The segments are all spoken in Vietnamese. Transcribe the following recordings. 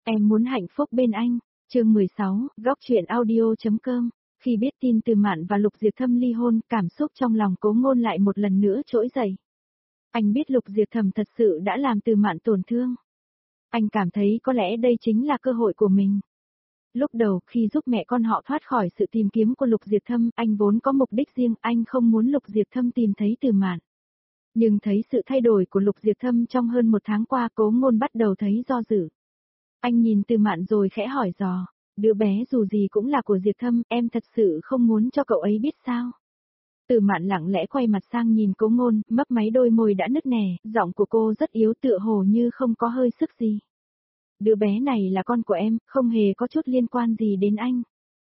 Em muốn hạnh phúc bên anh. Chương 16, góc truyện audio.com. Khi biết tin Từ Mạn và Lục Diệp Thâm ly hôn, cảm xúc trong lòng Cố Ngôn lại một lần nữa trỗi dậy. Anh biết Lục Diệp Thâm thật sự đã làm Từ Mạn tổn thương. Anh cảm thấy có lẽ đây chính là cơ hội của mình. Lúc đầu khi giúp mẹ con họ thoát khỏi sự tìm kiếm của Lục Diệp Thâm, anh vốn có mục đích riêng, anh không muốn Lục Diệp Thâm tìm thấy Từ Mạn. Nhưng thấy sự thay đổi của Lục Diệp Thâm trong hơn một tháng qua, Cố Ngôn bắt đầu thấy do dự. Anh nhìn Từ Mạn rồi khẽ hỏi dò, đứa bé dù gì cũng là của Diệp Thâm, em thật sự không muốn cho cậu ấy biết sao? Từ Mạn lặng lẽ quay mặt sang nhìn Cố Ngôn, mấp máy đôi môi đã nứt nẻ, giọng của cô rất yếu tựa hồ như không có hơi sức gì. Đứa bé này là con của em, không hề có chút liên quan gì đến anh.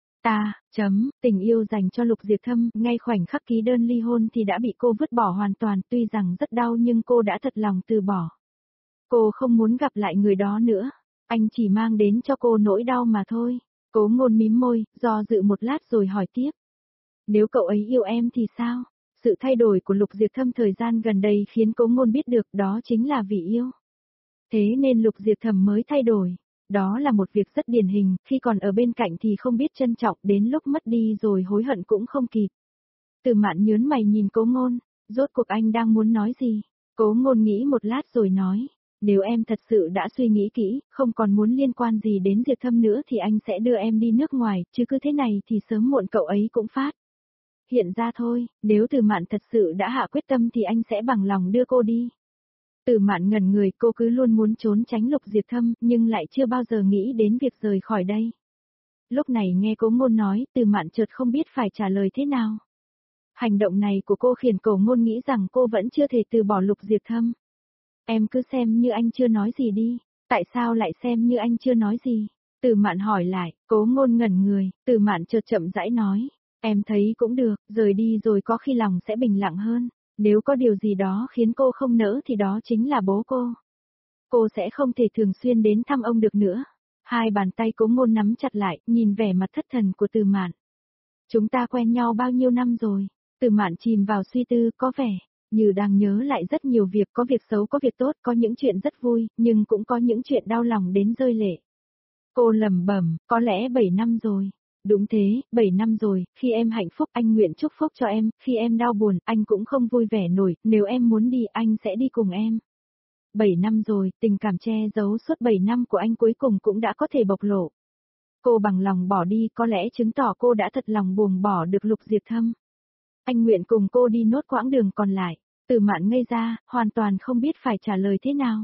Tình yêu dành cho Lục Diệp Thâm, ngay khoảnh khắc ký đơn ly hôn thì đã bị cô vứt bỏ hoàn toàn, tuy rằng rất đau nhưng cô đã thật lòng từ bỏ. Cô không muốn gặp lại người đó nữa, anh chỉ mang đến cho cô nỗi đau mà thôi. Cố Ngôn mím môi, do dự một lát rồi hỏi tiếp. Nếu cậu ấy yêu em thì sao? Sự thay đổi của Lục Diệp Thâm thời gian gần đây khiến Cố Ngôn biết được đó chính là vì yêu. Thế nên Lục Diệp Thâm mới thay đổi. Đó là một việc rất điển hình, khi còn ở bên cạnh thì không biết trân trọng, đến lúc mất đi rồi hối hận cũng không kịp. Từ Mạn nhớn mày nhìn Cố Ngôn, rốt cuộc anh đang muốn nói gì? Cố Ngôn nghĩ một lát rồi nói, nếu em thật sự đã suy nghĩ kỹ, không còn muốn liên quan gì đến Diệp Thâm nữa thì anh sẽ đưa em đi nước ngoài, chứ cứ thế này thì sớm muộn cậu ấy cũng phát hiện ra thôi, nếu Từ Mạn thật sự đã hạ quyết tâm thì anh sẽ bằng lòng đưa cô đi. Từ Mạn ngẩn người, cô cứ luôn muốn trốn tránh Lục Diệp Thâm, nhưng lại chưa bao giờ nghĩ đến việc rời khỏi đây. Lúc này nghe Cố Ngôn nói, Từ Mạn chợt không biết phải trả lời thế nào. Hành động này của cô khiến Cố Ngôn nghĩ rằng cô vẫn chưa thể từ bỏ Lục Diệp Thâm. Em cứ xem như anh chưa nói gì đi. Tại sao lại xem như anh chưa nói gì? Từ Mạn hỏi lại, Cố Ngôn ngẩn người, Từ Mạn chợt chậm rãi nói. Em thấy cũng được, rời đi rồi có khi lòng sẽ bình lặng hơn. Nếu có điều gì đó khiến cô không nỡ thì đó chính là bố cô. Cô sẽ không thể thường xuyên đến thăm ông được nữa. Hai bàn tay Cố Ngôn nắm chặt lại, nhìn vẻ mặt thất thần của Từ Mạn. Chúng ta quen nhau bao nhiêu năm rồi? Từ Mạn chìm vào suy tư, có vẻ như đang nhớ lại rất nhiều việc, có việc xấu có việc tốt, có những chuyện rất vui, nhưng cũng có những chuyện đau lòng đến rơi lệ. Cô lẩm bẩm, có lẽ 7 năm rồi. Đúng thế, 7 năm rồi, khi em hạnh phúc anh nguyện chúc phúc cho em, khi em đau buồn anh cũng không vui vẻ nổi, nếu em muốn đi anh sẽ đi cùng em. 7 năm rồi, tình cảm che giấu suốt 7 năm của anh cuối cùng cũng đã có thể bộc lộ. Cô bằng lòng bỏ đi có lẽ chứng tỏ cô đã thật lòng buông bỏ được Lục Diệp Thâm. Anh nguyện cùng cô đi nốt quãng đường còn lại. Từ Mạn ngây ra, hoàn toàn không biết phải trả lời thế nào.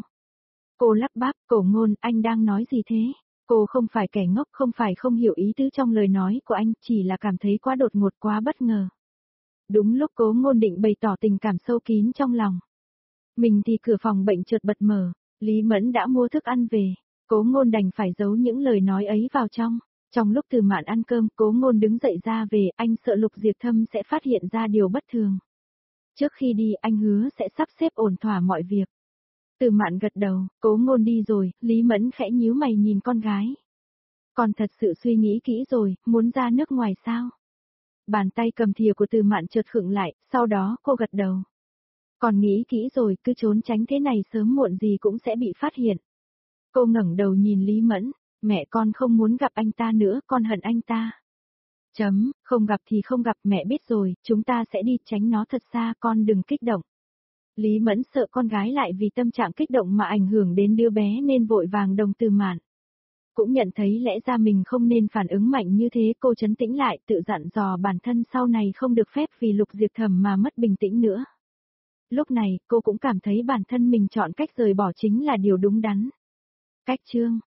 Cô lắp bắp, Cố Ngôn, anh đang nói gì thế? Cô không phải kẻ ngốc, không phải không hiểu ý tứ trong lời nói của anh, chỉ là cảm thấy quá đột ngột, quá bất ngờ. Đúng lúc Cố Ngôn định bày tỏ tình cảm sâu kín trong lòng. Mình thì cửa phòng bệnh chợt bật mở, Lý Mẫn đã mua thức ăn về. Cố Ngôn đành phải giấu những lời nói ấy vào trong. Trong lúc Từ Mạn ăn cơm, Cố Ngôn đứng dậy ra về, anh sợ Lục Diệp Thâm sẽ phát hiện ra điều bất thường. Trước khi đi, anh hứa sẽ sắp xếp ổn thỏa mọi việc. Từ Mạn gật đầu, Cố Ngôn đi rồi, Lý Mẫn khẽ nhíu mày nhìn con gái. Con thật sự suy nghĩ kỹ rồi, muốn ra nước ngoài sao? Bàn tay cầm thìa của Từ Mạn chợt khựng lại, sau đó cô gật đầu. Con nghĩ kỹ rồi, cứ trốn tránh thế này sớm muộn gì cũng sẽ bị phát hiện. Cô ngẩng đầu nhìn Lý Mẫn, mẹ con không muốn gặp anh ta nữa, con hận anh ta. Không gặp thì không gặp, mẹ biết rồi, chúng ta sẽ đi, tránh nó thật xa, con đừng kích động. Lý Mẫn sợ con gái lại vì tâm trạng kích động mà ảnh hưởng đến đứa bé nên vội vàng đồng Từ Mạn. Cũng nhận thấy lẽ ra mình không nên phản ứng mạnh như thế, cô trấn tĩnh lại, tự dặn dò bản thân sau này không được phép vì Lục Diệp Thâm mà mất bình tĩnh nữa. Lúc này, cô cũng cảm thấy bản thân mình chọn cách rời bỏ chính là điều đúng đắn. Cách chương